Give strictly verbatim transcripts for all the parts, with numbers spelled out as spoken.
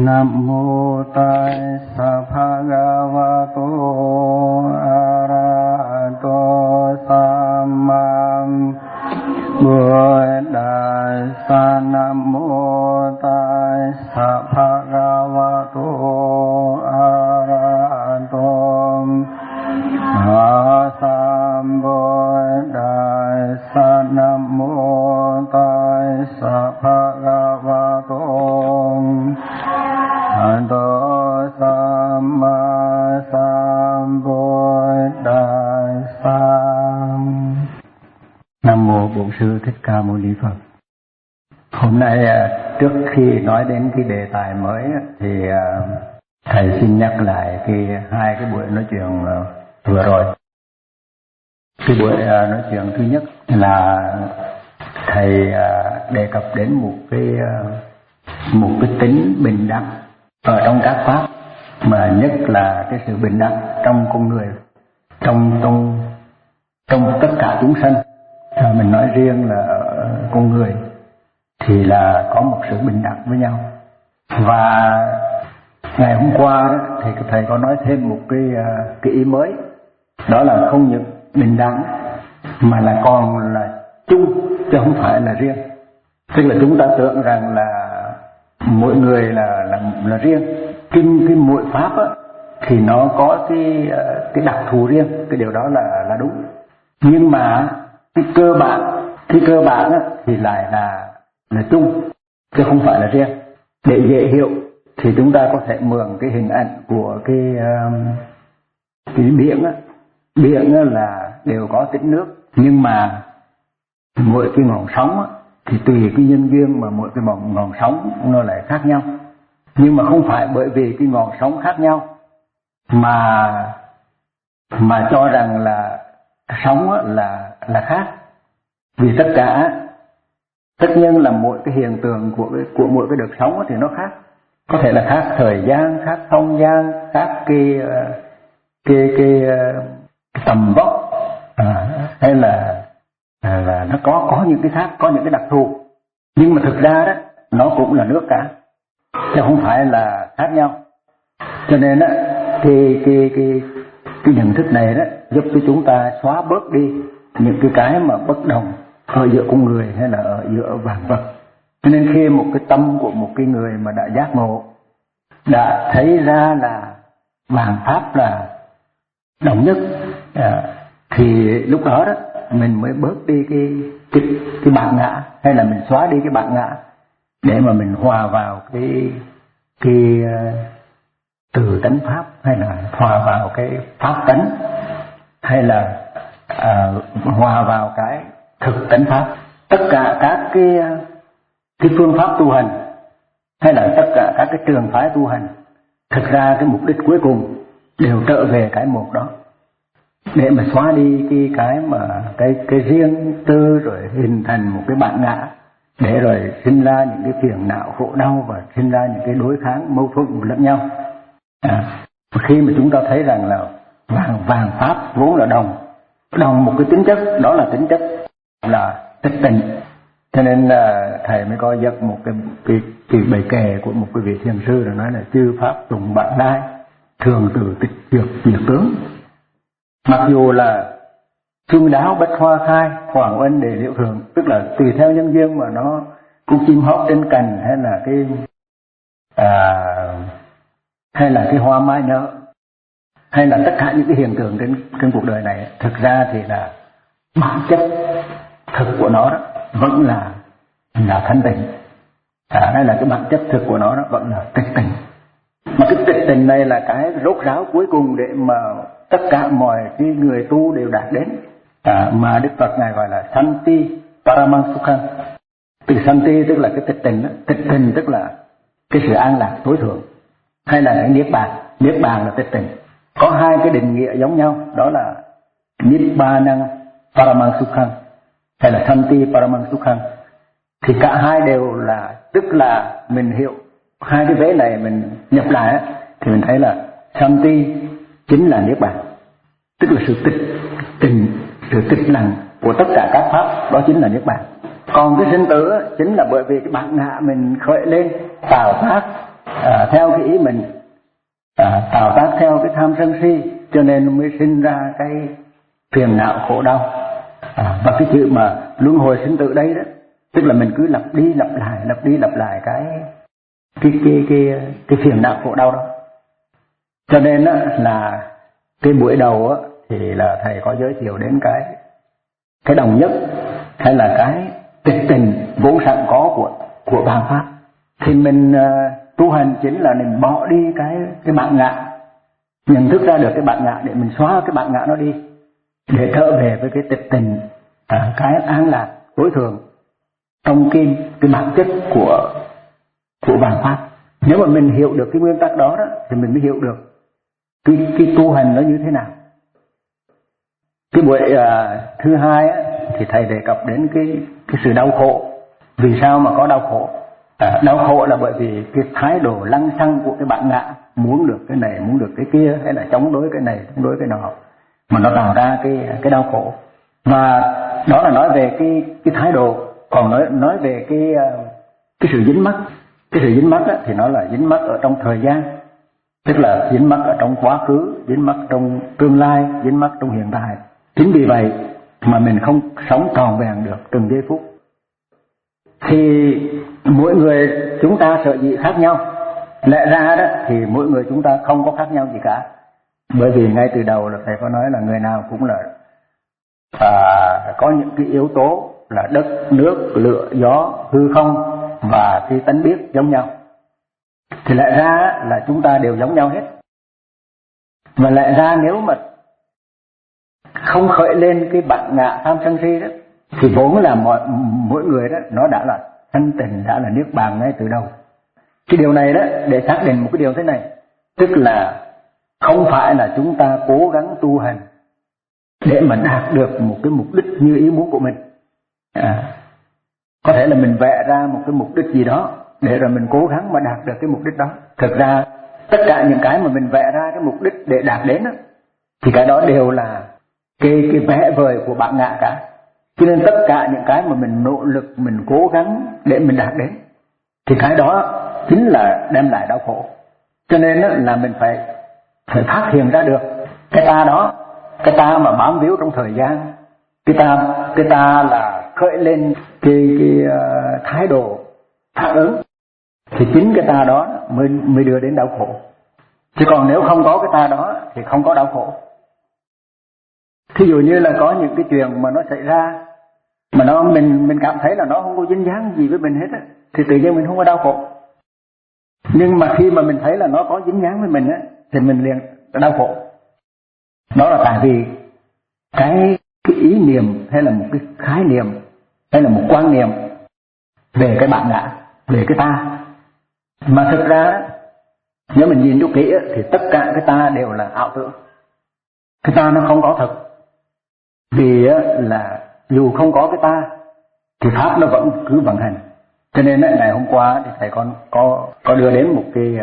Nam mô Tassa Bhagavato Arahato Samma Buddhassa. Nam mô Tassa Bhagavato Arahato Sambuddhassa. Nam mô Tassa Bhagavato Arahato Samma Sambuddhassa. Nam mô Bổn Sư Thích Ca Mâu Ni Phật. Hôm nay trước khi nói đến cái đề tài mới thì thầy xin nhắc lại cái hai cái buổi nói chuyện vừa rồi. Cái buổi nói chuyện thứ nhất là thầy đề cập đến một cái một cái tính bình đẳng ở trong các pháp, mà nhất là cái sự bình đẳng trong con người, trong trong trong tất cả chúng sanh. À, mình nói riêng là ở con người thì là có một sự bình đẳng với nhau. Và ngày hôm qua đó, thì thầy có nói thêm một cái cái ý mới, đó là không những bình đẳng mà là còn là chung chứ không phải là riêng. Tức là chúng ta tưởng rằng là mỗi người là là là riêng, kinh cái mỗi pháp á, thì nó có cái cái đặc thù riêng, cái điều đó là là đúng. Nhưng mà cái cơ bản cái cơ bản á, thì lại là là chung chứ không phải là riêng. Để dễ hiểu thì chúng ta có thể mượn cái hình ảnh của cái cái biển á. Biển á là đều có tích nước, nhưng mà mỗi cái ngọn sóng á, thì tùy cái nhân duyên mà mỗi cái ngọn, ngọn sóng nó lại khác nhau. Nhưng mà không phải bởi vì cái ngọn sóng khác nhau mà mà cho rằng là sóng á, là là khác. Vì tất cả tất nhiên là mỗi cái hiện tượng của cái, của mỗi cái đợt sóng á, thì nó khác. Có thể là khác thời gian, khác không gian, khác cái cái cái, cái tầm vóc, à, hay là À, là nó có có những cái khác, có những cái đặc thù, nhưng mà thực ra đó nó cũng là nước cả, chứ không phải là khác nhau. Cho nên đó cái cái cái cái nhận thức này đó giúp cho chúng ta xóa bớt đi những cái cái mà bất đồng ở giữa con người hay là ở giữa vạn vật. Cho nên khi một cái tâm của một cái người mà đã giác ngộ, đã thấy ra là vạn pháp là đồng nhất, à, thì lúc đó đó mình mới bớt đi cái cái cái bản ngã, hay là mình xóa đi cái bản ngã để mà mình hòa vào cái cái uh, từ tánh pháp, hay là hòa vào cái pháp tánh, hay là uh, hòa vào cái thực tánh pháp. Tất cả các cái cái phương pháp tu hành, hay là tất cả các cái trường phái tu hành, thực ra cái mục đích cuối cùng đều trở về cái một đó, để mà xóa đi cái cái mà cái cái riêng tư, rồi hình thành một cái bản ngã, để rồi sinh ra những cái phiền não khổ đau và sinh ra những cái đối kháng mâu thuẫn lẫn nhau. À, khi mà chúng ta thấy rằng là vàng vàng pháp vốn là đồng đồng một cái tính chất, đó là tính chất là tịch tịnh. Cho nên là thầy mới có giật một cái cái, cái bài kệ của một cái vị thiền sư, rồi nói là chư pháp tùng bản lai, thường từ tịch diệt diệt tướng. Mặc dù là xuân đáo bách hoa khai, hoàng oanh đề liễu thường, tức là tùy theo nhân duyên mà nó cũng chim hót trên cành, hay là cái à, hay là cái hoa mai nở, hay là tất cả những cái hiện tượng trên trên cuộc đời này, thực ra thì là bản chất thực của nó đó vẫn là là thanh tịnh. À, hay là cái bản chất thực của nó đó vẫn là tịch tịnh. Mà cái tịch tịnh này là cái rốt ráo cuối cùng để mà tất cả mọi cái người tu đều đạt đến, à, mà Đức Phật ngài gọi là Santi Paramansukhan. Từ Santi tức là cái tịch tịnh, tịch tịnh tức là cái sự an lạc tối thượng, hay là cái niết bàn. Niết bàn là tịch tịnh. Có hai cái định nghĩa giống nhau, đó là Nibbana Paramansukhan hay là Santi Paramansukhan. Thì cả hai đều là, tức là mình hiểu hai cái vế này mình nhập lại thì mình thấy là Santi chính là niết bàn, tức là sự tịch tình, sự tịch lặng của tất cả các pháp, đó chính là niết bàn. Còn cái sinh tử chính là bởi vì cái bản ngã mình khởi lên tạo tác à, theo cái ý mình, à, tạo tác theo cái tham sân si, cho nên mới sinh ra cái phiền não khổ đau. À, và cái chữ mà luân hồi sinh tử đây đó, tức là mình cứ lặp đi lặp lại, lặp đi lặp lại cái cái cái cái cái phiền não khổ đau đó. Cho nên á, là cái buổi đầu á, thì là thầy có giới thiệu đến cái cái đồng nhất, hay là cái tịch tình vốn sẵn có của của bản pháp. Thì mình uh, tu hành chính là mình bỏ đi cái cái bản ngã, nhận thức ra được cái bản ngã để mình xóa cái bản ngã nó đi, để trở về với cái tịch tình, à, cái an lạc tối thượng trong kim cái bản chất của của bản pháp. Nếu mà mình hiểu được cái nguyên tắc đó, đó thì mình mới hiểu được cái cái tu hành nó như thế nào. Cái buổi uh, thứ hai á, thì thầy đề cập đến cái cái sự đau khổ. Vì sao mà có đau khổ? À, đau khổ là bởi vì cái thái độ lăng xăng của cái bản ngã, muốn được cái này, muốn được cái kia, hay là chống đối cái này, chống đối cái nọ, mà nó tạo ra cái cái đau khổ. Và đó là nói về cái cái thái độ. Còn nói nói về cái cái sự dính mắc, cái sự dính mắc á, thì nó là dính mắc ở trong thời gian, tức là dính mắc ở trong quá khứ, dính mắc trong tương lai, dính mắc trong hiện tại. Chính vì vậy mà mình không sống trọn vẹn được từng giây phút. Thì mỗi người chúng ta sợ gì khác nhau. Lẽ ra đó thì mỗi người chúng ta không có khác nhau gì cả. Bởi vì ngay từ đầu là thầy có nói là người nào cũng là à, có những cái yếu tố là đất, nước, lửa, gió, hư không và cái tánh biết giống nhau. Thì lẽ ra là chúng ta đều giống nhau hết. Và lẽ ra nếu mà không khởi lên cái bản ngã tham sân si đó, thì vốn là mọi, mỗi người đó nó đã là thanh tịnh, đã là niết bàn ngay từ đầu. Cái điều này đó để xác định một cái điều thế này, tức là không phải là chúng ta cố gắng tu hành để mà đạt được một cái mục đích như ý muốn của mình. À, có thể là mình vẽ ra một cái mục đích gì đó để rồi mình cố gắng mà đạt được cái mục đích đó. Thực ra tất cả những cái mà mình vẽ ra cái mục đích để đạt đến đó, thì cái đó đều là cái cái vẽ vời của bản ngã cả. Cho nên tất cả những cái mà mình nỗ lực, mình cố gắng để mình đạt đến, thì cái đó chính là đem lại đau khổ. Cho nên là mình phải phải phát hiện ra được cái ta đó, cái ta mà bám víu trong thời gian, cái ta cái ta là khởi lên cái cái uh, thái độ phản ứng, thì chính cái ta đó mới mới đưa đến đau khổ. Chứ còn nếu không có cái ta đó thì không có đau khổ. Thí dụ như là có những cái chuyện mà nó xảy ra mà nó mình mình cảm thấy là nó không có dính dáng gì với mình hết á, thì tự nhiên mình không có đau khổ. Nhưng mà khi mà mình thấy là nó có dính dáng với mình á, thì mình liền đau khổ. Đó là tại vì cái cái ý niệm hay là một cái khái niệm hay là một quan niệm về cái bản ngã, về cái ta. Mà thực ra nếu mình nhìn cho kỹ á, thì tất cả cái ta đều là ảo tưởng. Cái ta nó không có thật. Vì á, là dù không có cái ta thì pháp nó vẫn cứ vận hành. Cho nên á, ngày hôm qua thì thầy con có có đưa đến một cái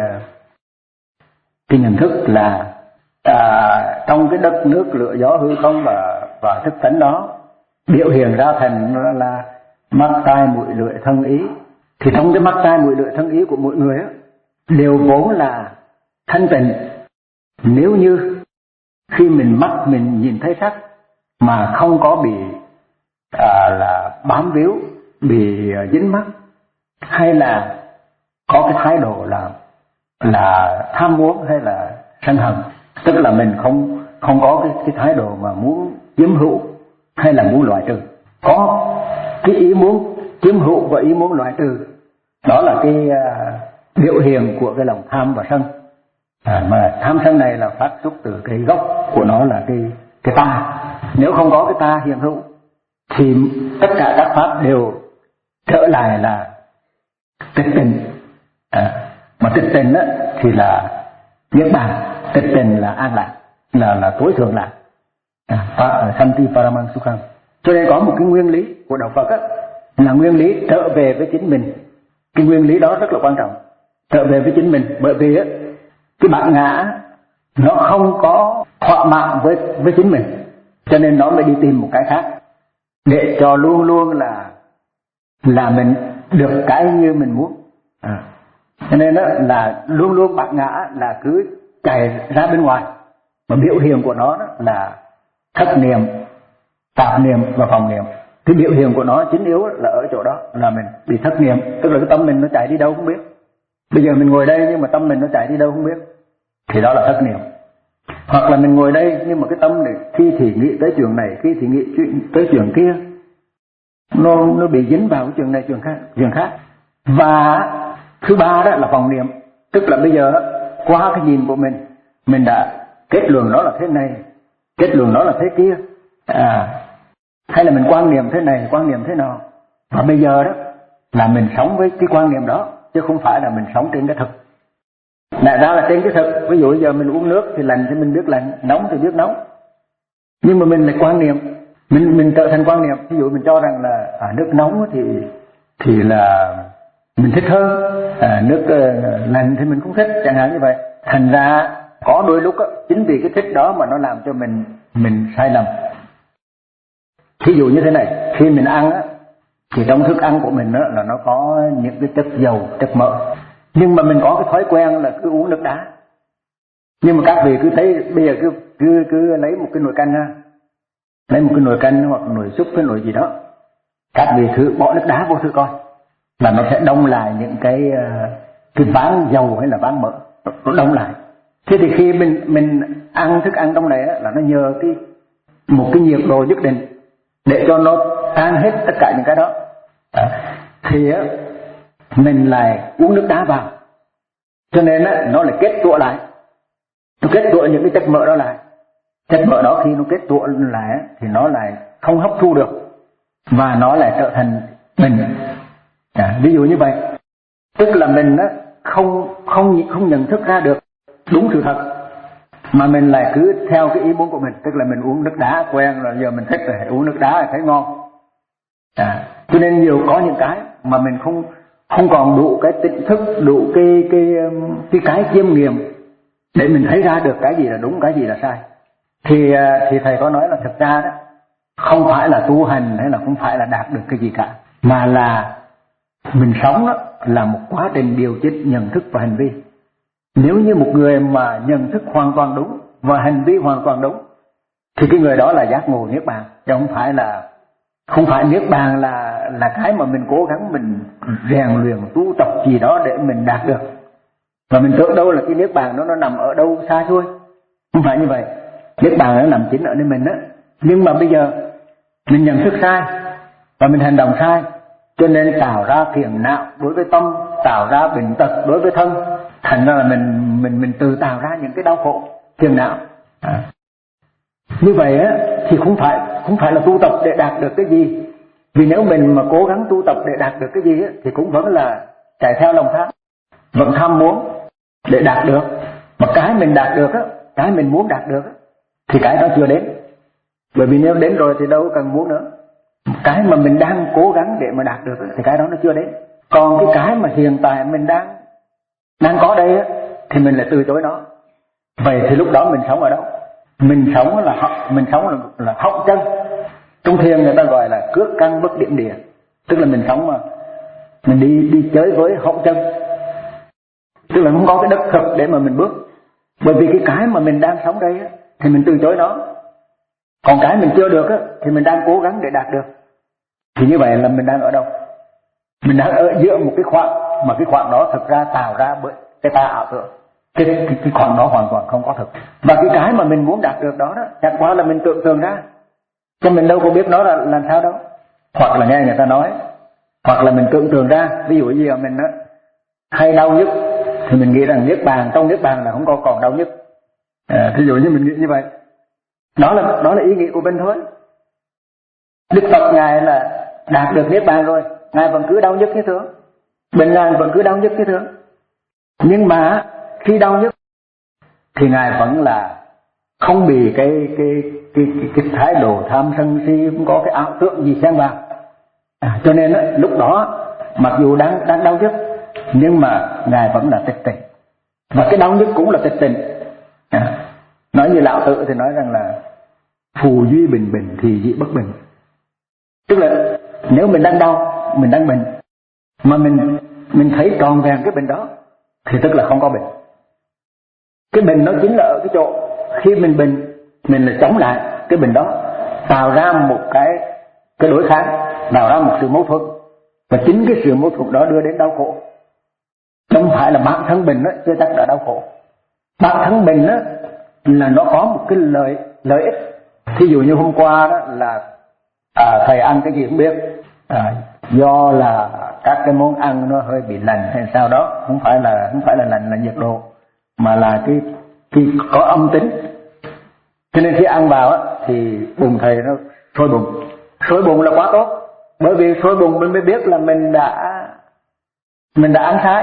cái nhận thức là à, trong cái đất nước lửa gió hư không và và thức tánh đó biểu hiện ra thành nó là mắt tai mũi lưỡi thân ý. Thì trong cái mắt tai mũi lưỡi thân ý của mỗi người á, đều vốn là thanh tịnh. Nếu như khi mình mắt mình nhìn thấy sắc mà không có bị à, là bám víu, bị dính mắc, hay là có cái thái độ là là tham muốn hay là sân hận, tức là mình không không có cái cái thái độ mà muốn chiếm hữu hay là muốn loại trừ. Có cái ý muốn chiếm hữu và ý muốn loại trừ, đó là cái uh, biểu hiện của cái lòng tham và sân. À, mà tham sân này là phát xuất từ cái gốc của nó là cái cái ta. Nếu không có cái ta hiện hữu thì tất cả các pháp đều trở lại là tịch tình. À, mà tịch tình á, thì là niết bàn, tịch tình là an lạc, là là tối thượng lạc. À, Santi Paramang Sukham. Cho nên có một cái nguyên lý của đạo Phật á, là nguyên lý trở về với chính mình. Cái nguyên lý đó rất là quan trọng, trở về với chính mình. Bởi vì á, cái bản ngã nó không có thỏa mãn với với chính mình, cho nên nó mới đi tìm một cái khác để cho luôn luôn là là mình được cái như mình muốn. À, Cho nên đó là luôn luôn bát ngã là cứ chạy ra bên ngoài, mà biểu hiện của nó đó là thất niệm, tạp niệm và vọng niệm. Cái biểu hiện của nó chính yếu là ở chỗ đó, là mình bị thất niệm, tức là cái tâm mình nó chạy đi đâu không biết. Bây giờ mình ngồi đây nhưng mà tâm mình nó chạy đi đâu không biết, thì đó là thất niệm. Hoặc là mình ngồi đây nhưng mà cái tâm này khi thì nghĩ tới chuyện này, khi thì nghĩ chuyện tới chuyện kia, nó nó bị dính vào cái chuyện này chuyện khác chuyện khác. Và thứ ba đó là vọng niệm, tức là bây giờ qua cái nhìn của mình, mình đã kết luận nó là thế này, kết luận nó là thế kia, à hay là mình quan niệm thế này, quan niệm thế nào. Và bây giờ đó là mình sống với cái quan niệm đó, chứ không phải là mình sống trên cái thực. Đại ra là trên cái thực, ví dụ bây giờ mình uống nước thì lạnh thì mình biết lạnh, nóng thì biết nóng. Nhưng mà mình lại quan niệm, mình mình trở thành quan niệm. Ví dụ mình cho rằng là à, nước nóng thì thì là mình thích hơn, à, nước uh, lạnh thì mình không thích, chẳng hạn như vậy. Thành ra có đôi lúc đó, chính vì cái thích đó mà nó làm cho mình mình sai lầm. Ví dụ như thế này, khi mình ăn á, thì trong thức ăn của mình á, là nó có những cái chất dầu, chất mỡ. Nhưng mà mình có cái thói quen là cứ uống nước đá. Nhưng mà các vị cứ thấy bây giờ cứ cứ cứ lấy một cái nồi canh ha, lấy một cái nồi canh hoặc nồi súp cái nồi gì đó, các vị thử bỏ nước đá vô thử coi, là nó sẽ đông lại những cái cái ván dầu hay là ván mỡ, nó đông lại. Thế thì khi mình mình ăn thức ăn trong này á, là nó nhờ cái một cái nhiệt độ nhất định để cho nó tan hết tất cả những cái đó. À, thì á, mình lại uống nước đá vào, cho nên á, nó lại kết tụ lại, nó kết tụ những cái chất mỡ đó lại. Chất mỡ đó khi nó kết tụ lại á, thì nó lại không hấp thu được và nó lại trở thành bệnh. À, ví dụ như vậy, tức là mình á, không không không nhận thức ra được đúng sự thật, mà mình lại cứ theo cái ý muốn của mình, tức là mình uống nước đá quen rồi, giờ mình thích rồi uống nước đá là thấy ngon. À, cho nên nhiều có những cái mà mình không không còn đủ cái tỉnh thức, đủ cái cái cái cái chiêm nghiệm để mình thấy ra được cái gì là đúng, cái gì là sai. Thì thì thầy có nói là thực ra đó không phải là tu hành hay là không phải là đạt được cái gì cả, mà là mình sống đó là một quá trình điều chỉnh nhận thức và hành vi. Nếu như một người mà nhận thức hoàn toàn đúng và hành vi hoàn toàn đúng thì cái người đó là giác ngộ niết bàn, chứ không phải là không phải niết bàn là là cái mà mình cố gắng mình rèn luyện tu tập gì đó để mình đạt được. Và mình tưởng đâu là cái niết bàn nó nó nằm ở đâu xa xôi, không phải như vậy. Niết bàn nó nằm chính ở nơi mình đó. Nhưng mà bây giờ mình nhận thức sai và mình hành động sai, cho nên tạo ra phiền não đối với tâm, tạo ra bệnh tật đối với thân. Thành ra là mình mình mình tự tạo ra những cái đau khổ, phiền não. À. Như vậy á thì không phải không phải là tu tập để đạt được cái gì. Vì nếu mình mà cố gắng tu tập để đạt được cái gì á, thì cũng vẫn là chạy theo lòng tham, vẫn tham muốn để đạt được. Mà cái mình đạt được á, cái mình muốn đạt được á, thì cái đó chưa đến. Bởi vì nếu đến rồi thì đâu cần muốn nữa. Cái mà mình đang cố gắng để mà đạt được á, thì cái đó nó chưa đến. Còn cái cái mà hiện tại mình đang đang có đây á, thì mình lại từ chối nó. Vậy thì lúc đó mình sống ở đâu? Mình sống là mình sống là, là họng chân. Trong thiền người ta gọi là cước căn bất điểm địa, tức là mình sống mà mình đi đi chơi với họng chân, tức là không có cái đất thực để mà mình bước. Bởi vì cái cái mà mình đang sống đây á, thì mình từ chối nó. Còn cái mình chưa được á, thì mình đang cố gắng để đạt được. Thì như vậy là mình đang ở đâu? Mình đang ở giữa một cái khoảng, mà cái khoảng đó thực ra tạo ra bởi cái ta ảo tưởng. Cái, cái, cái khoảng đó hoàn toàn không có thực. Và cái cái mà mình muốn đạt được đó, đó chẳng qua là mình tưởng tượng ra, cho mình đâu có biết nó là làm sao đâu. Hoặc là nghe người ta nói, hoặc là mình tưởng tượng ra. Ví dụ như là mình á, hay đau nhức thì mình nghĩ rằng niết bàn, trong niết bàn là không có còn đau nhức. À, ví dụ như mình nghĩ như vậy, đó là đó là ý nghĩ của mình thôi. Đức Phật ngài là đạt được niết bàn rồi, ngài vẫn cứ đau nhức như thường, bệnh ngài vẫn cứ đau nhức như thường. Nhưng mà khi đau nhức thì ngài vẫn là không bị cái cái cái cái, cái thái độ tham sân si, không có cái ảo tưởng gì xen vào. À, cho nên á, lúc đó mặc dù đang đang đau nhức nhưng mà ngài vẫn là tịch tỉnh, và cái đau nhức cũng là tịch tỉnh. À, nói như Lão Tử thì nói rằng là phù duy bình bình thì dị bất bình, tức là nếu mình đang đau, mình đang bệnh mà mình mình thấy tròn vẹn cái bệnh đó thì tức là không có bệnh. Cái bệnh nó chính là ở cái chỗ khi mình bệnh, mình là chống lại cái bệnh đó, tạo ra một cái cái đối kháng, tạo ra một sự mâu thuẫn, và chính cái sự mâu thuẫn đó đưa đến đau khổ. Không phải là bản thân bệnh đó chưa chắc đã đau khổ. Bản thân bệnh đó là nó có một cái lợi lợi ích. Thí dụ như hôm qua đó là à, thầy ăn cái gì không biết, à, do là các cái món ăn nó hơi bị lạnh hay sao đó, không phải là không phải là lạnh là nhiệt độ, mà là cái cái có âm tính. Cho nên khi ăn vào á thì bụng thầy nó sôi bụng. Sôi bụng là quá tốt, bởi vì sôi bụng mình mới biết là mình đã mình đã ăn sai.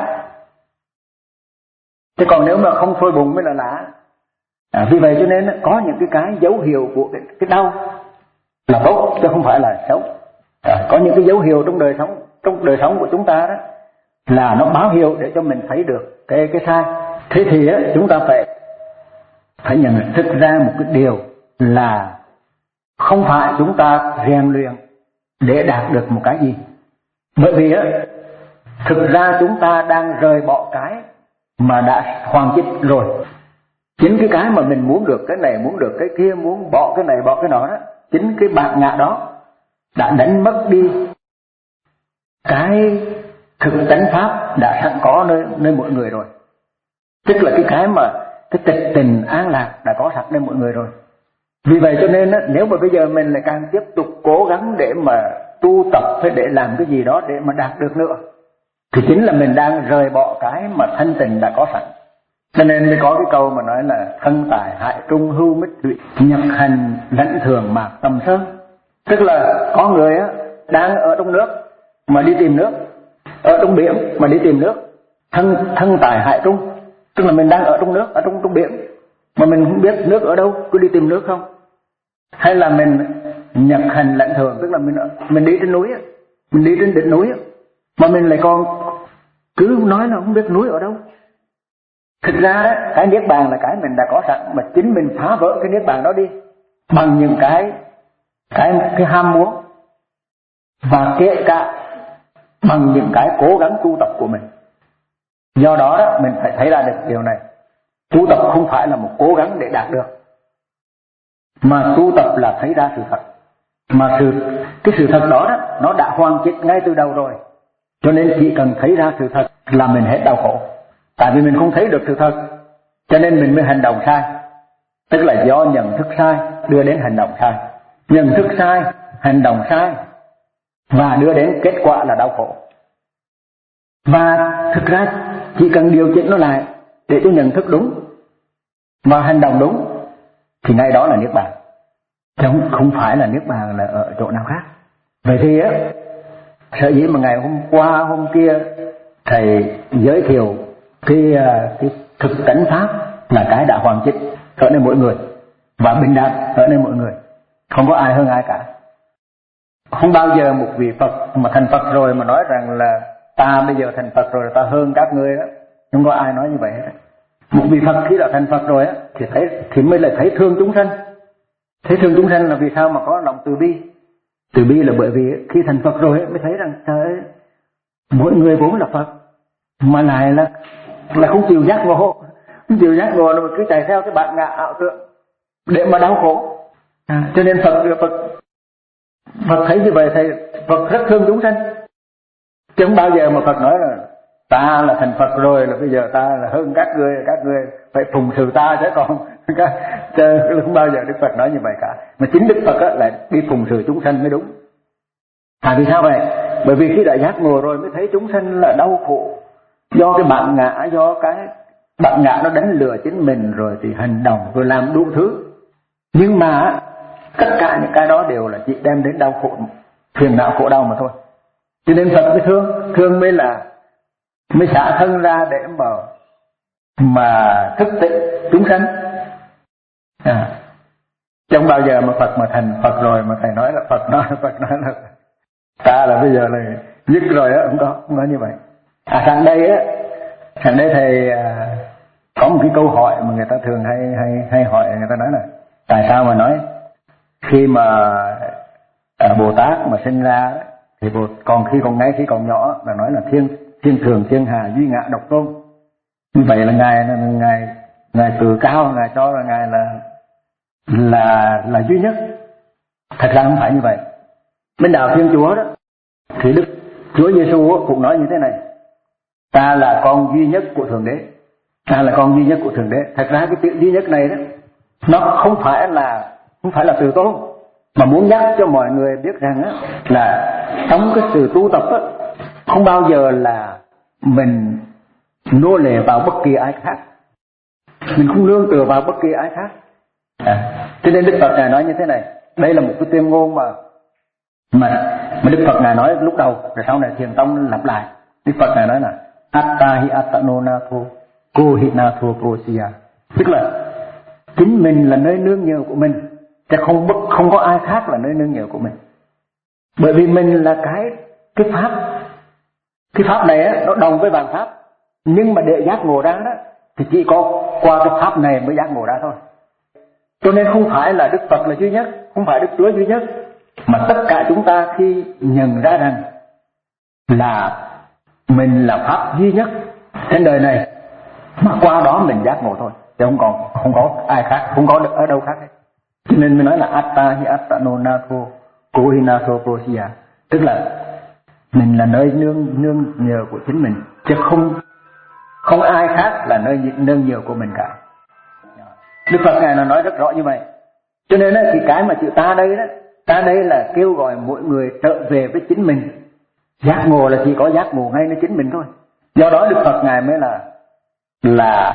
Chứ còn nếu mà không sôi bụng mới là lạ. À, vì vậy cho nên có những cái cái dấu hiệu của cái, cái đau là tốt chứ không phải là xấu. À, có những cái dấu hiệu trong đời sống trong đời sống của chúng ta đó là nó báo hiệu để cho mình thấy được cái cái sai. Thế thì á, chúng ta phải phải nhận thức ra một cái điều là không phải chúng ta rèn luyện để đạt được một cái gì. Bởi vì á, thực ra chúng ta đang rời bỏ cái mà đã hoàn chỉnh rồi. Chính cái cái mà mình muốn được cái này, muốn được cái kia, muốn bỏ cái này, bỏ cái nọ đó, chính cái bản ngã đó đã đánh mất đi cái thực tánh pháp đã sẵn có nơi, nơi mỗi người rồi. Tức là cái cái mà cái tịch tình an lạc đã có sẵn nơi mỗi người rồi. Vì vậy cho nên á, nếu mà bây giờ mình lại càng tiếp tục cố gắng để mà tu tập hay để làm cái gì đó để mà đạt được nữa, thì chính là mình đang rời bỏ cái mà thanh tịnh đã có sẵn. Cho nên mới có cái câu mà nói là thân tài hại trung hưu mít thụy, nhập hành lãnh thường mạc tầm sơn. Tức là có người á, đang ở trong nước mà đi tìm nước, ở trong biển mà đi tìm nước. Thân thân tài hại trung, tức là mình đang ở trong nước, ở trong trong biển mà mình không biết nước ở đâu, cứ đi tìm nước không. Hay là mình nhập hành lãnh thường, tức là mình mình đi trên núi á, mình đi trên đỉnh núi á, mà mình lại còn cứ nói là không biết núi ở đâu. Thực ra đó, cái niết bàn là cái mình đã có sẵn, mà chính mình phá vỡ cái niết bàn đó đi bằng những cái cái cái ham muốn, và kể cả bằng những cái cố gắng tu tập của mình. Do đó đó mình phải thấy ra được điều này, tu tập không phải là một cố gắng để đạt được, mà tu tập là thấy ra sự thật. Mà sự cái sự thật đó, đó nó đã hoàn chỉnh ngay từ đầu rồi. Cho nên chỉ cần thấy ra sự thật là mình hết đau khổ. Tại vì mình không thấy được sự thật, cho nên mình mới hành động sai. Tức là do nhận thức sai đưa đến hành động sai, nhận thức sai, hành động sai, và đưa đến kết quả là đau khổ. Và thực ra chỉ cần điều chỉnh nó lại để cho nhận thức đúng và hành động đúng thì ngay đó là niết bàn, chứ không phải là niết bàn là ở chỗ nào khác. Vậy thì á, sở dĩ mà ngày hôm qua hôm kia thầy giới thiệu cái cái thực tánh pháp là cái đã hoàn chỉnh ở nơi mỗi người và bình đẳng ở nơi mỗi người, không có ai hơn ai cả. Không bao giờ một vị Phật mà thành Phật rồi mà nói rằng là ta bây giờ thành Phật rồi ta hơn các ngươi đó, không có ai nói như vậy hết. Một vị Phật khi đã thành Phật rồi á thì thấy thì mới là thấy thương chúng sanh. Thấy thương chúng sanh là vì sao? Mà có lòng từ bi. Từ bi là bởi vì khi thành Phật rồi mới thấy rằng trời ơi, mỗi người vốn là Phật mà lại là là không chịu giác ngộ, không chịu giác ngộ mà cứ chạy theo cái bản ngã ảo tưởng để mà đau khổ. À, cho nên Phật Phật Phật thấy như vậy thầy Phật rất thương chúng sanh. Chứ không bao giờ mà Phật nói là ta là thành Phật rồi là bây giờ ta là hơn các ngươi, các ngươi phải phụng sự ta chứ còn chứ không bao giờ Đức Phật nói như vậy cả. Mà chính Đức Phật á, là đi phụng sự chúng sanh mới đúng. À vì sao vậy? Bởi vì khi đã giác ngộ rồi mới thấy chúng sanh là đau khổ do cái bản ngã, do cái bản ngã nó đánh lừa chính mình rồi thì hành động rồi làm đủ thứ. Nhưng mà tất cả những cái đó đều là chỉ đem đến đau khổ, phiền não khổ đau mà thôi. Cho nên Phật mới thương, thương mới là mới xả thân ra để mà mà thức tỉnh chúng sanh. À, chứ không bao giờ mà Phật mà thành Phật rồi mà thầy nói là Phật nói Phật nói là ta là bây giờ là dứt rồi á, không có không có như vậy. À sang đây á, sang đây thầy à, có một cái câu hỏi mà người ta thường hay hay hay hỏi, người ta nói là tại sao mà nói khi mà à, Bồ Tát mà sinh ra thì Bồ, còn khi còn ngay khi còn nhỏ là nói là thiên thiên thường thiên hà duy ngã độc tôn. Như vậy là ngài ngài ngài tự cao, ngài cho là ngài là là là duy nhất. Thật ra không phải như vậy. Bên đạo Thiên Chúa đó thì Đức Chúa Giêsu cũng nói như thế này: ta là con duy nhất của Thượng Đế. Ta là con duy nhất của Thượng Đế. Thật ra cái chữ duy nhất này đó, nó không phải là không phải là từ tôn, mà muốn nhắc cho mọi người biết rằng á, là trong cái sự tu tập á, không bao giờ là mình nô lệ vào bất kỳ ai khác, mình không nương tựa vào bất kỳ ai khác. À, cho nên Đức Phật ngài nói như thế này. Đây là một cái tuyên ngôn mà mà mà Đức Phật ngài nói lúc đầu, rồi sau này Thiền Tông lặp lại. Đức Phật ngài nói là Atta hi attano natho ko hi natho prosia, tức là chính mình là nơi nương nhờ của mình, chứ không bất không có ai khác là nơi nương nhờ của mình. Bởi vì mình là cái cái pháp, cái pháp này á, nó đồng với vạn pháp, nhưng mà để giác ngộ ra đó thì chỉ có qua cái pháp này mới giác ngộ ra thôi. Cho nên không phải là Đức Phật là duy nhất, không phải Đức Chúa duy nhất, mà tất cả chúng ta khi nhận ra rằng là mình là pháp duy nhất trên đời này, mà qua đó mình giác ngộ thôi, chứ không còn không có ai khác, không có ở đâu khác. Cho nên mình nói là Atta hi attano natho ko hi natho prosia, tức là mình là nơi nương nương nhờ của chính mình, chứ không không ai khác là nơi nương nhờ của mình cả. Đức Phật ngài là nói rất rõ như vậy. Cho nên thì cái mà chữ ta đây đó, ta đây là kêu gọi mỗi người trở về với chính mình. Giác ngộ là chỉ có giác ngộ ngay nơi chính mình thôi. Do đó Đức Phật ngài mới là là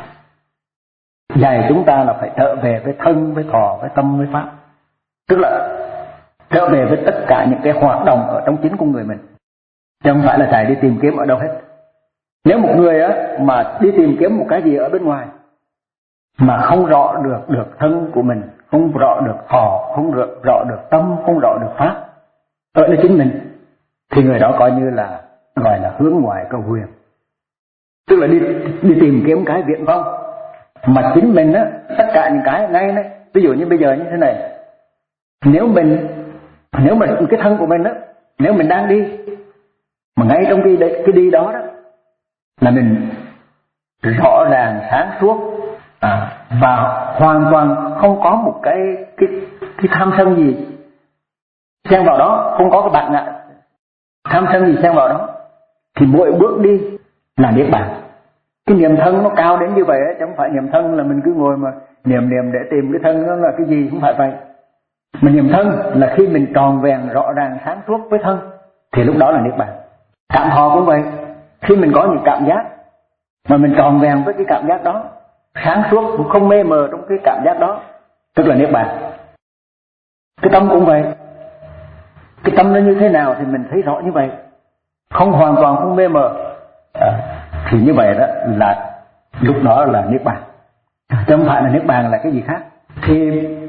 dạy chúng ta là phải trở về với thân, với thọ, với tâm, với pháp. Tức là trở về với tất cả những cái hoạt động ở trong chính con người mình, chứ không phải là chạy đi tìm kiếm ở đâu hết. Nếu một người á mà đi tìm kiếm một cái gì ở bên ngoài mà không rõ được được thân của mình, không rõ được thọ, không rõ, rõ được tâm, không rõ được pháp ở nơi chính mình, thì người đó coi như là gọi là hướng ngoại cầu huyền, tức là đi đi tìm kiếm cái viễn vông mà chính mình á, tất cả những cái ngay đấy. Ví dụ như bây giờ như thế này, nếu mình nếu mà cái thân của mình á, nếu mình đang đi mà ngay trong cái cái đi đó đó là mình rõ ràng sáng suốt, à, và hoàn toàn không có một cái cái cái tham sân gì xen vào đó, không có cái bạn ngại tham sân gì xen vào đó, thì mỗi bước đi là niết bàn. Cái niệm thân nó cao đến như vậy ấy, chứ không phải niệm thân là mình cứ ngồi mà niệm niệm để tìm cái thân nó là cái gì, không phải vậy. Mà niệm thân là khi mình tròn vẹn rõ ràng sáng suốt với thân thì lúc đó là niết bàn. Cảm thọ cũng vậy, khi mình có những cảm giác mà mình tròn vẹn với cái cảm giác đó, sáng suốt cũng không mê mờ trong cái cảm giác đó, tức là niết bàn. Cái tâm cũng vậy, cái tâm nó như thế nào thì mình thấy rõ như vậy, không hoàn toàn không mê mờ, à, thì như vậy đó là lúc đó là niết bàn, chứ không phải là niết bàn là cái gì khác. Thì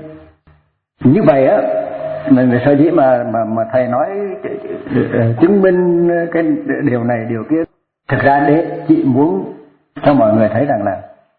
như vậy á, mình sở dĩ mà mà mà thầy nói chứng minh cái điều này điều kia, thực ra để chị muốn cho mọi người thấy rằng là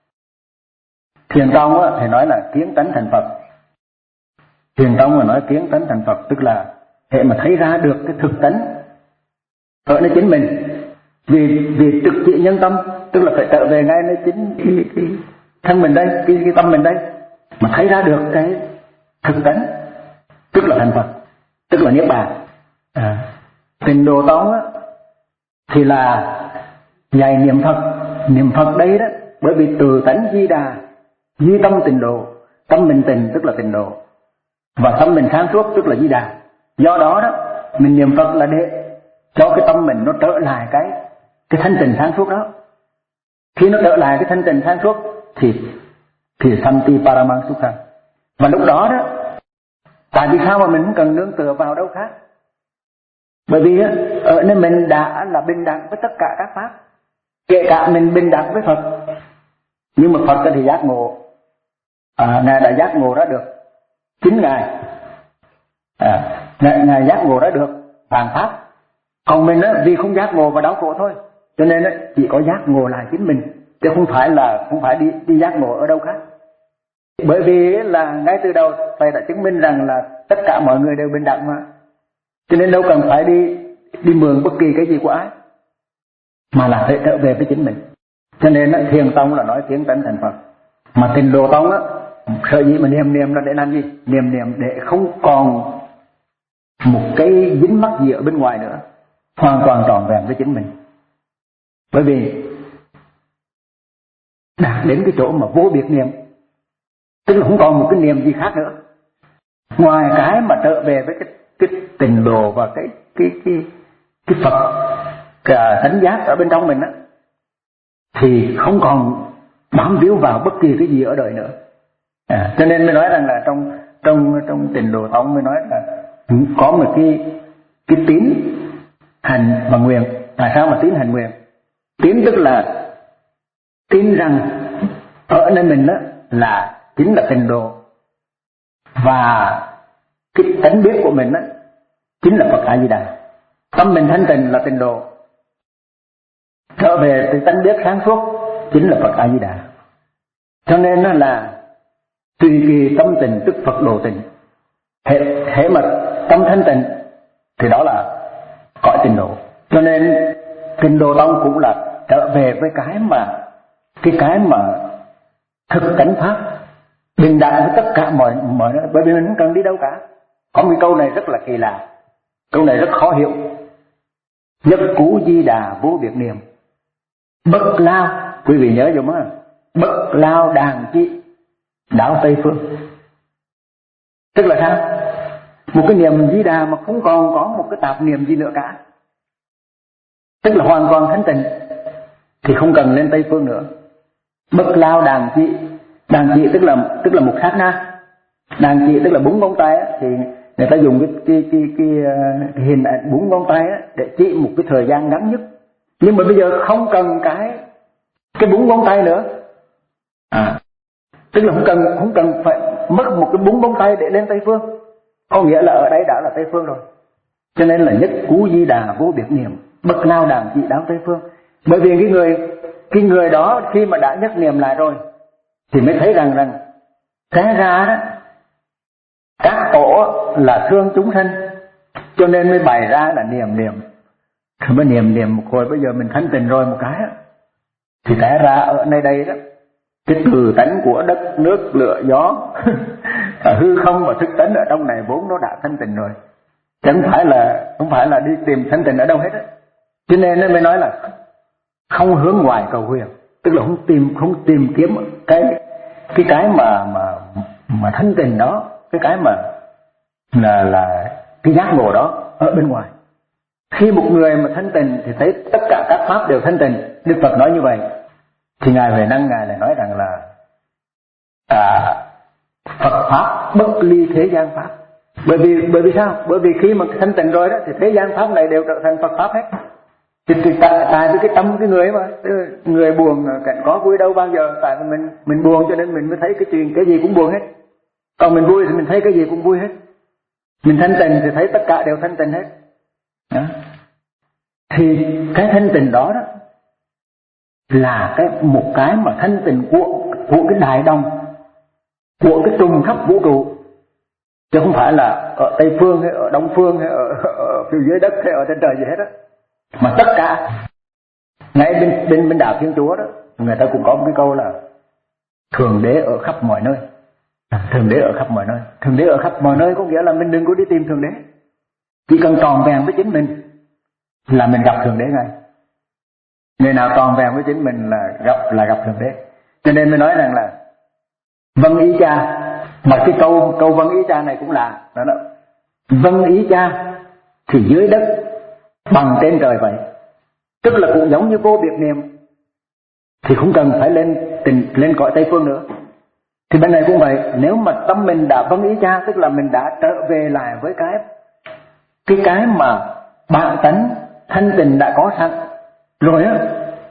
Thiền Tông á, thầy nói là kiến tánh thành Phật. Thiền Tông mà nói kiến tánh thành Phật, tức là hệ mà thấy ra được cái thực tánh ở nơi chính mình. Vì vì trực trị nhân tâm, tức là phải trở về ngay nơi chính cái, cái thân mình đây, cái, cái tâm mình đây, mà thấy ra được cái thực tánh, tức là thành Phật, tức là niết bàn. À, Tịnh Độ Tông á thì là dạy niệm Phật. Niệm Phật đây đó, bởi vì từ tánh Di Đà, di tâm tịnh độ, tâm mình tịnh tức là tịnh độ, và tâm mình sáng suốt tức là Di Đà. Do đó đó mình niệm Phật là để cho cái tâm mình nó trở lại cái cái thanh tịnh sáng suốt đó. Khi nó trở lại cái thanh tịnh sáng suốt thì thì Santi Paramang Sukha. Và lúc đó đó, tại vì sao mà mình không cần nương tựa vào đâu khác? Bởi vì á, ở nơi mình đã là bình đẳng với tất cả các pháp, kể cả mình bình đẳng với Phật. Nhưng mà Phật thì giác ngộ, à, Ngài đã giác ngộ ra được chính Ngài, à, Ngài, Ngài giác ngộ ra được vạn pháp. Còn mình á, vì không giác ngộ và đau khổ thôi, cho nên á, chỉ có giác ngộ lại chính mình, chứ không phải là không phải đi đi giác ngộ ở đâu khác. Bởi vì là ngay từ đầu thầy đã chứng minh rằng là tất cả mọi người đều bình đẳng mà, cho nên đâu cần phải đi đi mượn bất kỳ cái gì của ai, mà là phải trở về với chính mình. Cho nên á, Thiền tông là nói tiếng tánh thành Phật, mà Tịnh Độ tông á, sở dĩ mà niệm niệm là để làm gì? Niệm niệm để không còn một cái dính mắc gì ở bên ngoài nữa, hoàn toàn trọn vẹn với chính mình. Bởi vì đạt đến cái chỗ mà vô biệt niệm, tức là không còn một cái niệm gì khác nữa ngoài cái mà trở về với cái cái Tịnh Độ và cái cái cái cái Phật cả tánh giác ở bên trong mình á, thì không còn bám víu vào bất kỳ cái gì ở đời nữa. À, cho nên mới nói rằng là trong trong trong Tịnh Độ tông mới nói là có một cái cái tín hành và nguyện. Tại sao mà tín hành nguyện? Tín tức là tin rằng ở nơi mình đó là chính là Tịnh Độ, và cái tánh biết của mình đó chính là Phật A Di Đà. Tâm mình thanh tịnh là Tịnh Độ, trở về từ tánh biết sáng suốt chính là Phật A Di Đà. Cho nên nó là tùy kỳ tâm tịnh tức Phật độ tịnh. Hệ, hệ mà tâm thanh tịnh thì đó là cõi Tịnh Độ. Cho nên Tịnh Độ tông cũng là trở về với cái mà cái cái mà thực tánh pháp bình đẳng với tất cả mọi mọi nơi. Bởi vì mình không cần đi đâu cả. Có một câu này rất là kỳ lạ, câu này rất khó hiểu. Nhất cú di đà vô biệt niệm, bất lao, quý vị nhớ dùm á, bất lao đàn chi đảo Tây Phương. Tức là sao? Một cái niệm di đà mà không còn có một cái tạp niệm gì nữa cả, tức là hoàn toàn thanh tịnh, thì không cần lên Tây Phương nữa. Bất lao đàn chi, đàn chi tức là tức là một sát na, đàn chi tức là bốn ngón tay á, thì người ta dùng cái cái cái, cái, cái hình ảnh bốn ngón tay á để chỉ một cái thời gian ngắn nhất. Nhưng mà bây giờ không cần cái cái bốn ngón tay nữa, à, tức là không cần không cần phải mất một cái bốn ngón tay để lên Tây Phương, có nghĩa là ở đây đã là Tây Phương rồi. Cho nên là nhất cú di đà vô biệt niệm, bất lao đàn chỉ đáo Tây Phương. Bởi vì cái người cái người đó khi mà đã nhất niệm lại rồi thì mới thấy rằng rằng cái ra đó các tổ là thương chúng sanh, cho nên mới bày ra là niệm niệm. Thì mới niệm niệm một hồi, bây giờ mình thanh tịnh rồi một cái thì té ra ở nơi đây đó, cái từ tánh của đất nước lửa gió hư không và thức tánh ở trong này vốn nó đã thanh tịnh rồi, chứ không phải là không phải là đi tìm thanh tịnh ở đâu hết á. Cho nên nó mới nói là không hướng ngoài cầu huyền, tức là không tìm không tìm kiếm cái cái cái mà mà mà thanh tịnh đó, cái cái mà là là cái giác ngộ đó ở bên ngoài. Khi một người mà thanh tịnh thì thấy tất cả các pháp đều thanh tịnh. Đức Phật nói như vậy thì ngài Huệ Năng ngài lại nói rằng là à, Phật pháp bất ly thế gian pháp. Bởi vì bởi vì sao? Bởi vì khi mà thanh tịnh rồi đó thì thế gian pháp này đều trở thành Phật pháp hết. Thì, thì tại, tại vì cái tâm cái người mà người buồn cảnh có vui đâu bao giờ. Tại vì mình mình buồn cho nên mình mới thấy cái chuyện cái gì cũng buồn hết. Còn mình vui thì mình thấy cái gì cũng vui hết. Mình thanh tịnh thì thấy tất cả đều thanh tịnh hết đó. Thì cái thanh tịnh đó đó là cái một cái mà thanh tịnh của của cái đại đồng, của cái trùng khắp vũ trụ, chứ không phải là ở Tây Phương hay ở Đông Phương hay ở, ở phía dưới đất hay ở trên trời gì hết đó. Mà tất cả ngay bên bên bên đạo Thiên Chúa đó, người ta cũng có một cái câu là Thượng Đế ở khắp mọi nơi. Thượng Đế ở khắp mọi nơi. Thượng Đế ở khắp mọi nơi có nghĩa là mình đừng có đi tìm Thượng Đế, chỉ cần tròn vẹn với chính mình là mình gặp Thượng Đế ngay. Người nào tròn vẹn với chính mình là gặp là gặp Thượng Đế. Cho nên mới nói rằng là vâng ý cha. Mà cái câu câu vâng ý cha này cũng là đó đó. Vâng ý cha thì dưới đất bằng trên trời vậy. Tức là cũng giống như vô biệt niệm thì không cần phải lên tình, lên cõi Tây Phương nữa. Thì bên này cũng vậy, nếu mà tâm mình đã vâng ý cha, tức là mình đã trở về lại với cái cái cái mà bản tánh thanh tịnh đã có sẵn rồi á,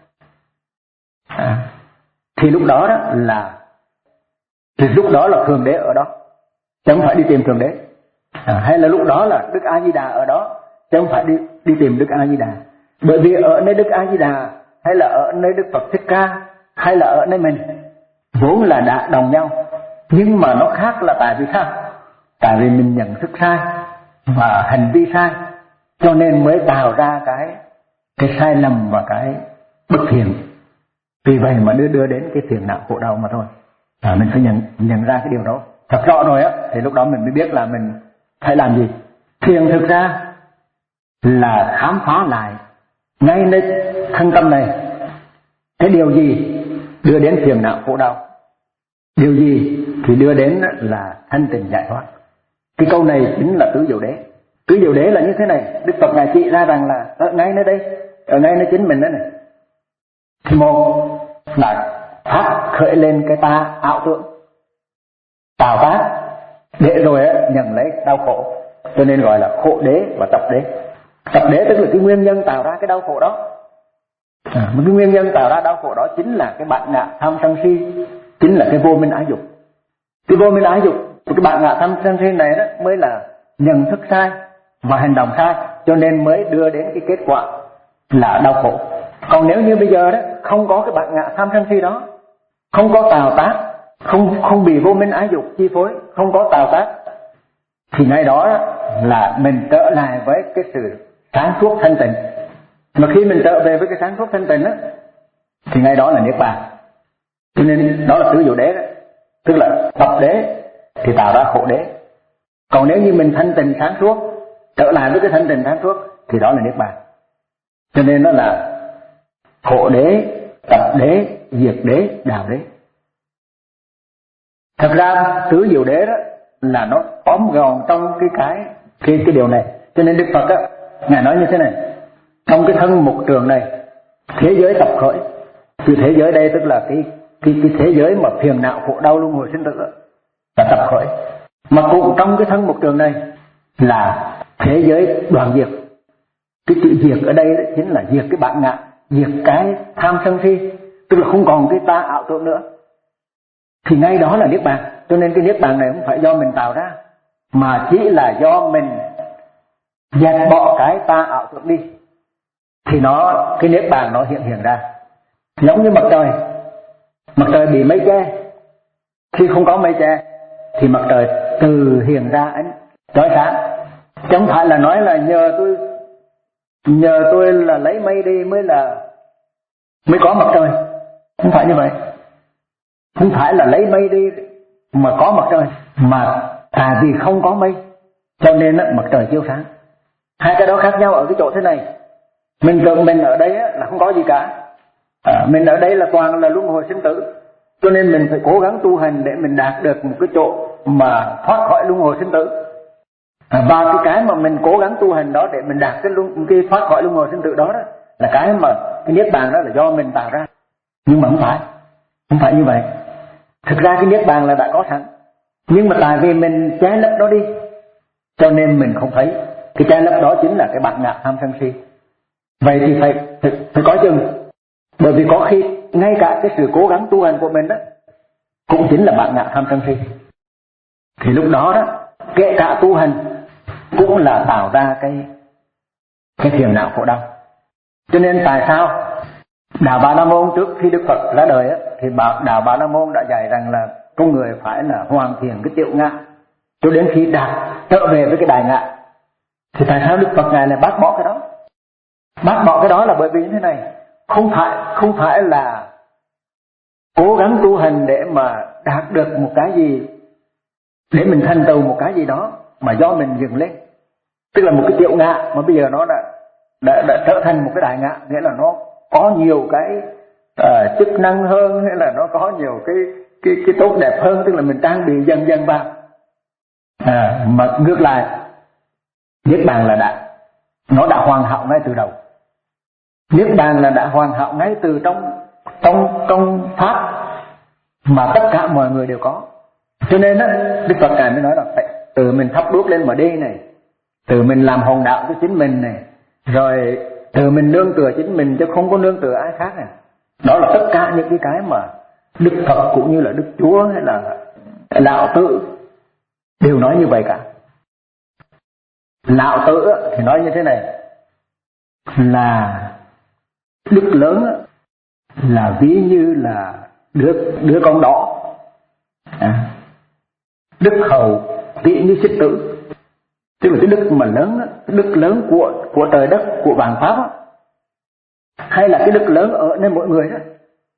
à, thì lúc đó đó là thì lúc đó là Thượng Đế ở đó, chứ không phải đi tìm Thượng Đế. À, hay là lúc đó là Đức A Di Đà ở đó, chứ không phải đi đi tìm Đức A Di Đà. Bởi vì ở nơi Đức A Di Đà hay là ở nơi Đức Phật Thích Ca hay là ở nơi mình vốn là đã đồng nhau, nhưng mà nó khác là tại vì sao? Tại vì mình nhận thức sai và hành vi sai, cho nên mới tạo ra cái cái sai lầm và cái bất thiện. Vì vậy mà đưa đưa đến cái phiền não khổ đau mà thôi. À, mình phải nhận nhận ra cái điều đó thật rõ rồi á, thì lúc đó mình mới biết là mình phải làm gì. Thiền thực ra là khám phá lại ngay nơi thân tâm này cái điều gì đưa đến phiền não khổ đau, điều gì thì đưa đến là thanh tịnh giải thoát. Cái câu này chính là tứ diệu đế. Tứ diệu đế là như thế này, Đức Phật ngài chỉ ra rằng là ở ngay nơi đây, ở ngay nơi chính mình đó này. Thì một là phát khởi lên cái ta ảo tưởng, tạo tác để rồi nhận lấy đau khổ, cho nên gọi là khổ đế và tập đế. Tập đế tức là cái nguyên nhân tạo ra cái đau khổ đó. À, mà cái nguyên nhân tạo ra đau khổ đó chính là cái bản ngã tham sân si, chính là cái vô minh ái dục. Cái vô minh ái dục, cái bản ngã tham sân si này đó mới là nhận thức sai và hành động sai, cho nên mới đưa đến cái kết quả là đau khổ. Còn nếu như bây giờ đó không có cái bản ngã tham sân si đó, không có tạo tác, không không bị vô minh ái dục chi phối, không có tạo tác, thì ngay đó, đó là mình trở lại với cái sự sáng suốt thanh tịnh. Mà khi mình trở về với cái sáng suốt thanh tịnh đó, thì ngay đó là niết bàn. Cho nên đó là tứ diệu đế đó. Tức là tập đế thì tạo ra khổ đế. Còn nếu như mình thanh tịnh sáng suốt, trở lại với cái thanh tịnh sáng suốt, thì đó là niết bàn. Cho nên nó là khổ đế, tập đế, diệt đế, đạo đế. Thật ra tứ diệu đế đó là nó tóm gọn trong cái cái cái cái điều này. Cho nên Đức Phật á, ngài nói như thế này: trong cái thân mục trường này, thế giới tập khởi. Thì thế giới đây tức là cái cái cái thế giới mà phiền não khổ đau luân hồi sinh tử là tập khởi. Mà cũng trong cái thân mục trường này là thế giới đoạn diệt. Cái chữ diệt ở đây chính là diệt cái bản ngã, diệt cái tham sân si, tức là không còn cái ta ảo tưởng nữa. Thì ngay đó là niết bàn. Cho nên cái niết bàn này không phải do mình tạo ra, mà chỉ là do mình dẹp bỏ cái ta ảo tưởng đi, thì nó cái niết bàn nó hiện hiện ra. Giống như mặt trời, mặt trời bị mây che, khi không có mây che thì mặt trời từ hiện ra ánh chói sáng. Chứ không phải là nói là nhờ tôi nhờ tôi là lấy mây đi mới là mới có mặt trời, không phải như vậy. Không phải là lấy mây đi mà có mặt trời, mà à vì không có mây cho nên mặt trời chiếu sáng. Hai cái đó khác nhau ở cái chỗ thế này. Mình tưởng mình ở đây là không có gì cả, à, mình ở đây là toàn là luân hồi sinh tử, cho nên mình phải cố gắng tu hành để mình đạt được một cái chỗ mà thoát khỏi luân hồi sinh tử. À, và cái cái mà mình cố gắng tu hành đó để mình đạt cái, luân, cái thoát khỏi luân hồi sinh tử đó, đó là cái mà cái niết bàn đó là do mình tạo ra. Nhưng mà không phải, không phải như vậy. Thực ra cái niết bàn là đã có sẵn, nhưng mà tại vì mình che lấp đó đi, cho nên mình không thấy. Cái che lấp đó chính là cái bản ngã tham sân si. Vậy thì phải, phải, phải có chừng. Bởi vì có khi ngay cả cái sự cố gắng tu hành của mình đó cũng chính là bản ngã tham sân si. Thì lúc đó đó, kể cả tu hành cũng là tạo ra cái cái phiền não khổ đau. Cho nên tại sao Đạo Bà La Môn trước khi Đức Phật ra đời á, thì Đạo Bà La Môn đã dạy rằng là con người phải là hoàn thiện cái tiểu ngã cho đến khi đạt trở về với cái đại ngã. Thì tại sao Đức Phật ngài lại bác bỏ cái đó? Bác bỏ cái đó là bởi vì như thế này, không phải không phải là cố gắng tu hành để mà đạt được một cái gì, để mình thành tựu một cái gì đó, mà do mình dừng lên. Tức là một cái tiểu ngã mà bây giờ nó đã đã, đã trở thành một cái đại ngã, nghĩa là nó có nhiều cái uh, chức năng hơn, hay là nó có nhiều cái cái cái tốt đẹp hơn, tức là mình trang bị dần dần vào. À, mà ngược lại niết bàn là đã nó đã hoàn hảo ngay từ đầu. Niết bàn là đã hoàn hảo ngay từ trong trong trong pháp mà tất cả mọi người đều có. Cho nên á, Đức Phật ngài mới nói là phải từ mình thắp đuốc lên mà đi này, từ mình làm hòn đạo cho chính mình này, rồi từ mình nương tựa chính mình chứ không có nương tựa ai khác này. Đó là tất cả những cái cái mà Đức Phật cũng như là Đức Chúa hay là Lão Tử đều nói như vậy cả. Lão Tử thì nói như thế này, là đức lớn là ví như là đứa đứa con đỏ, à, đức hầu ví như xích tử. Tức là cái đức mà lớn, cái đức lớn của của trời đất, của vạn pháp đó, hay là cái đức lớn ở nơi mỗi người đó,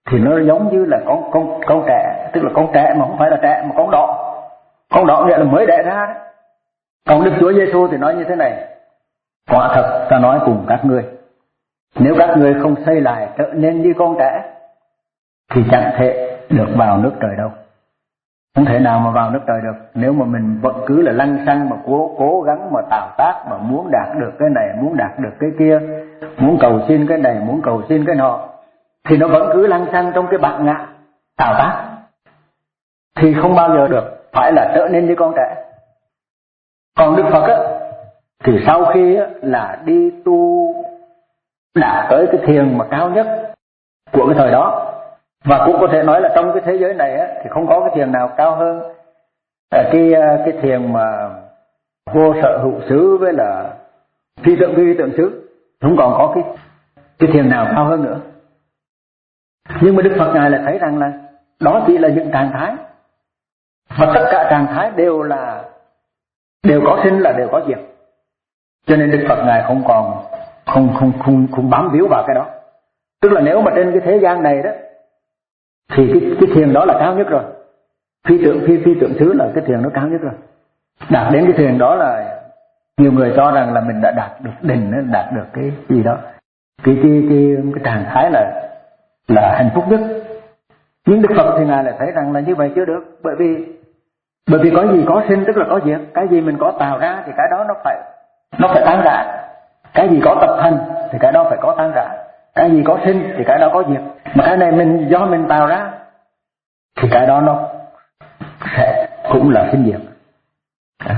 thì nó giống như là con con con trẻ, tức là con trẻ mà không phải là trẻ mà con đỏ. Con đỏ nghĩa là mới đẻ ra đấy. Còn Đức Chúa Giêsu thì nói như thế này: quả thật ta nói cùng các ngươi, nếu các ngươi không xây lại trở nên như con trẻ thì chẳng thể được vào nước trời đâu. Không thể nào mà vào nước trời được nếu mà mình vẫn cứ là lăng xăng mà cố cố gắng mà tạo tác, mà muốn đạt được cái này, muốn đạt được cái kia, muốn cầu xin cái này, muốn cầu xin cái nọ, thì nó vẫn cứ lăng xăng trong cái bản ngã tạo tác, thì không bao giờ được, phải là trở nên như con trẻ. Còn Đức Phật á, thì sau khi á, là đi tu đạt tới cái thiền mà cao nhất của cái thời đó, và cũng có thể nói là trong cái thế giới này á, thì không có cái thiền nào cao hơn cái cái thiền mà vô sở hữu xứ với là phi tượng vi tượng xứ, không còn có cái cái thiền nào cao hơn nữa. Nhưng mà Đức Phật ngài lại thấy rằng là đó chỉ là những trạng thái, và tất cả trạng thái đều là đều có sinh là đều có diệt. Cho nên Đức Phật ngài không còn không không không không bám víu vào cái đó. Tức là nếu mà trên cái thế gian này đó thì cái cái thiền đó là cao nhất rồi. Phi tượng phi phi tượng xứ là cái thiền nó cao nhất rồi. Đạt đến cái thiền đó là nhiều người cho rằng là mình đã đạt được đỉnh, đạt được cái gì đó, cái cái cái cái trạng thái là là hạnh phúc nhất. Nhưng Đức Phật thì ngài lại thấy rằng là như vậy chưa được, bởi vì bởi vì có gì có sinh tức là có diệt, cái gì mình có tạo ra thì cái đó nó phải nó phải tan rã, cái gì có tập thành thì cái đó phải có tan rã, cái gì có sinh thì cái đó có diệt, mà cái này mình do mình tạo ra thì cái đó nó sẽ cũng là sinh diệt. À.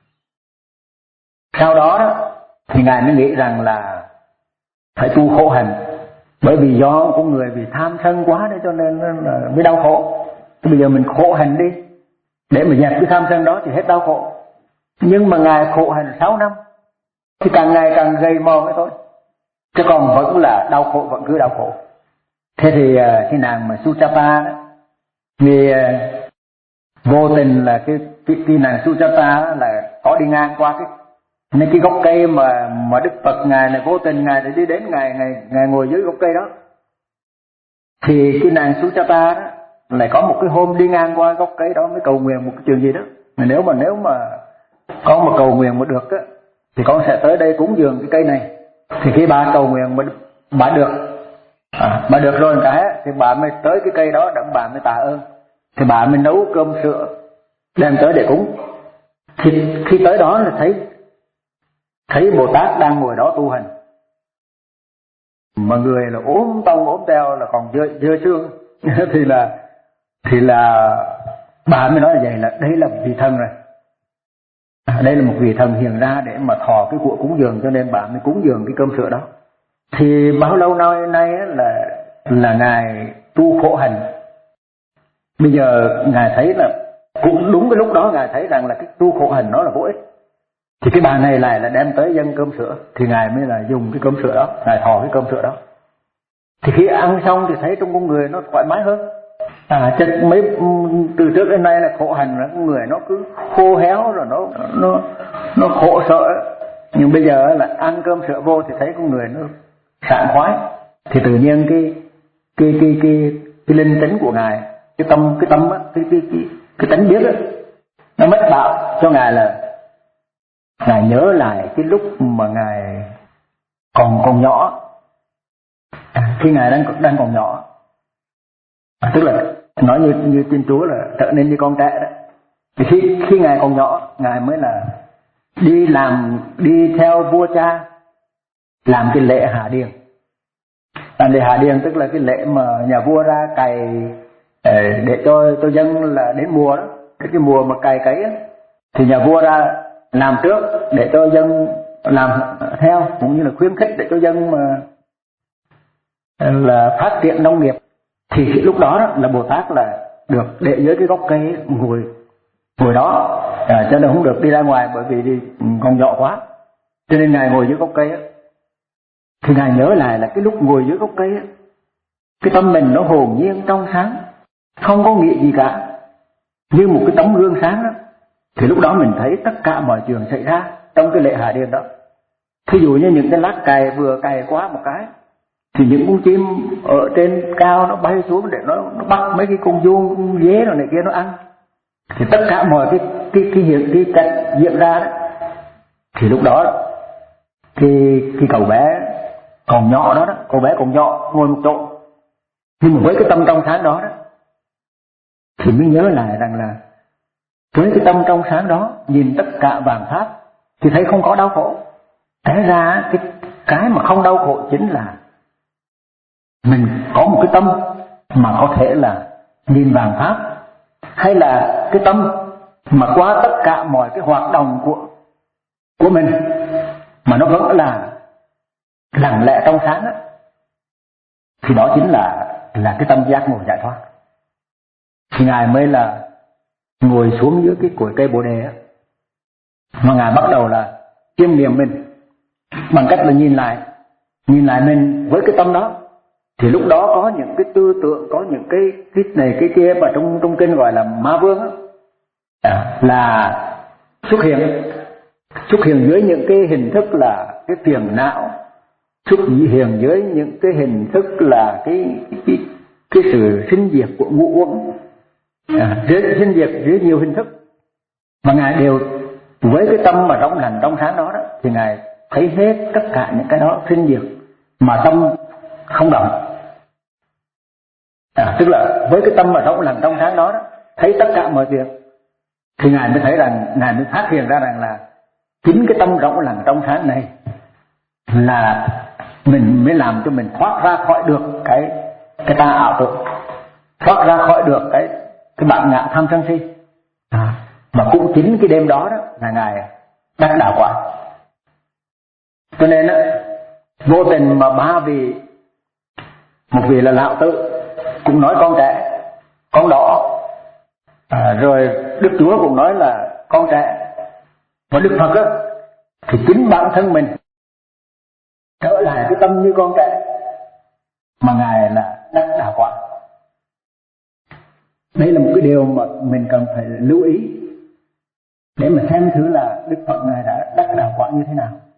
Sau đó đó thì ngài mới nghĩ rằng là phải tu khổ hạnh, bởi vì do con người vì tham sân quá đấy cho nên là mới đau khổ. Thì bây giờ mình khổ hạnh đi để mà dẹp cái tham sân đó thì hết đau khổ. Nhưng mà ngài khổ hạnh sáu năm thì càng ngày càng gầy mòn ấy thôi, chứ còn vẫn là đau khổ, vẫn cứ đau khổ. Thế thì cái nàng mà Suchapa đó, vì vô tình là cái cái, cái nàng Suchapa là có đi ngang qua cái nên cái gốc cây mà mà Đức Phật ngài này vô tình ngài để đi đến ngài ngài ngài ngồi dưới gốc cây đó, thì cái nàng Suchapa đó lại có một cái hôm đi ngang qua gốc cây đó mới cầu nguyện một cái chuyện gì đó, mà nếu mà nếu mà con mà cầu nguyện mà được á thì con sẽ tới đây cúng dường cái cây này. Thì khi bà cầu nguyện mà bà được à, bà được rồi một cái thì bà mới tới cái cây đó để bà mới tạ ơn, thì bà mới nấu cơm sữa đem tới để cúng. Thì khi tới đó là thấy thấy Bồ Tát đang ngồi đó tu hành, mà người là ốm tông ốm teo là còn dơ, dơ xương thì là thì là bà mới nói là vậy, là đây là vị thần rồi, à, đây là một vị thần hiện ra để mà thọ cái của cúng dường, cho nên bà mới cúng dường cái cơm sữa đó. Thì bao lâu nay nay là là ngài tu khổ hạnh. Bây giờ ngài thấy là cũng đúng cái lúc đó ngài thấy rằng là cái tu khổ hạnh nó là vô ích, thì cái bà này lại là đem tới dâng cơm sữa, thì ngài mới là dùng cái cơm sữa đó, ngài thọ cái cơm sữa đó. Thì khi ăn xong thì thấy trong con người nó thoải mái hơn. À, chứ mấy từ trước đến nay là khổ hạnh là con người nó cứ khô héo rồi nó nó nó khổ sợ, nhưng bây giờ là ăn cơm sữa vô thì thấy con người nó sảng khoái, thì tự nhiên cái cái cái cái cái linh tính của ngài, cái tâm cái tâm á, cái cái cái cái tánh biết á, nó mất bảo cho ngài là ngài nhớ lại cái lúc mà ngài còn còn nhỏ, à, khi ngài đang đang còn nhỏ, à, tức là nói như như Thiên Chúa là trở nên như con trẻ đó. Thì khi khi ngài còn nhỏ, ngài mới là đi làm đi theo vua cha làm cái lễ hạ điền. Làm lễ hạ điền tức là cái lễ mà nhà vua ra cày để cho cho dân là đến mùa đó, cái cái mùa mà cày cấy á, thì nhà vua ra làm trước để cho dân làm theo, cũng như là khuyến khích để cho dân mà là phát triển nông nghiệp. Thì lúc đó, đó là Bồ Tát là được để dưới cái gốc cây ngồi ngồi đó, à, cho nên không được đi ra ngoài bởi vì đi còn nhỏ quá, cho nên ngài ngồi dưới gốc cây á. Thì ngài nhớ lại là cái lúc ngồi dưới gốc cây á, cái tâm mình nó hồn nhiên trong sáng, không có nghĩ gì cả, như một cái tấm gương sáng đó. Thì lúc đó mình thấy tất cả mọi chuyện xảy ra trong cái lễ hạ điền đó. Thí dụ như những cái lát cày vừa cày quá một cái thì những con chim ở trên cao nó bay xuống để nó, nó bắt mấy cái con vuông, con dế rồi này kia nó ăn. Thì tất cả mọi cái cái cái hiện cái cảnh diễn ra đó, thì lúc đó cái cái cậu bé còn nhỏ đó đó, cậu bé còn nhỏ ngồi một chỗ, nhưng mà với cái tâm trong sáng đó đó thì mới nhớ lại rằng là với cái tâm trong sáng đó nhìn tất cả vạn pháp thì thấy không có đau khổ. Té ra cái cái mà không đau khổ chính là mình có một cái tâm mà có thể là nhìn vạn pháp, hay là cái tâm mà qua tất cả mọi cái hoạt động của của mình mà nó vẫn là lặng lẽ trong sáng đó, thì đó chính là là cái tâm giác ngộ giải thoát. Thì ngài mới là ngồi xuống dưới cái cội cây bồ đề á, mà ngài bắt đầu là chiêm nghiệm mình bằng cách là nhìn lại nhìn lại mình với cái tâm đó. Thì lúc đó có những cái tư tưởng, có những cái cái này cái kia mà trong trong kinh gọi là ma vương á, à, là xuất hiện xuất hiện dưới những cái hình thức là cái phiền não, xuất hiện dưới những cái hình thức là cái cái cái sự sinh diệt của ngũ uẩn, à, dưới sinh diệt dưới nhiều hình thức, mà ngài đều với cái tâm mà rộng lành trong sáng đó, đó thì ngài thấy hết tất cả những cái đó sinh diệt mà tâm không động. À, tức là với cái tâm mà rộng lành trong sáng đó, đó thấy tất cả mọi việc, thì ngài mới thấy rằng, ngài mới phát hiện ra rằng là chính cái tâm rộng lành trong sáng này là mình mới làm cho mình thoát ra khỏi được cái cái ta ảo tưởng, thoát ra khỏi được cái cái bản ngã tham sân si. À, và cũng chính cái đêm đó đó là ngài đắc đạo quả. Cho nên đó, vô tình mà ba vị, một vị là Lão Tử cũng nói con trẻ, con đỏ, à, rồi Đức Chúa cũng nói là con trẻ, và Đức Phật á thì chính bản thân mình trở lại cái tâm như con trẻ mà ngài là đắc đạo quả. Đây là một cái điều mà mình cần phải lưu ý để mà xem thử là Đức Phật ngài đã đắc đạo quả như thế nào.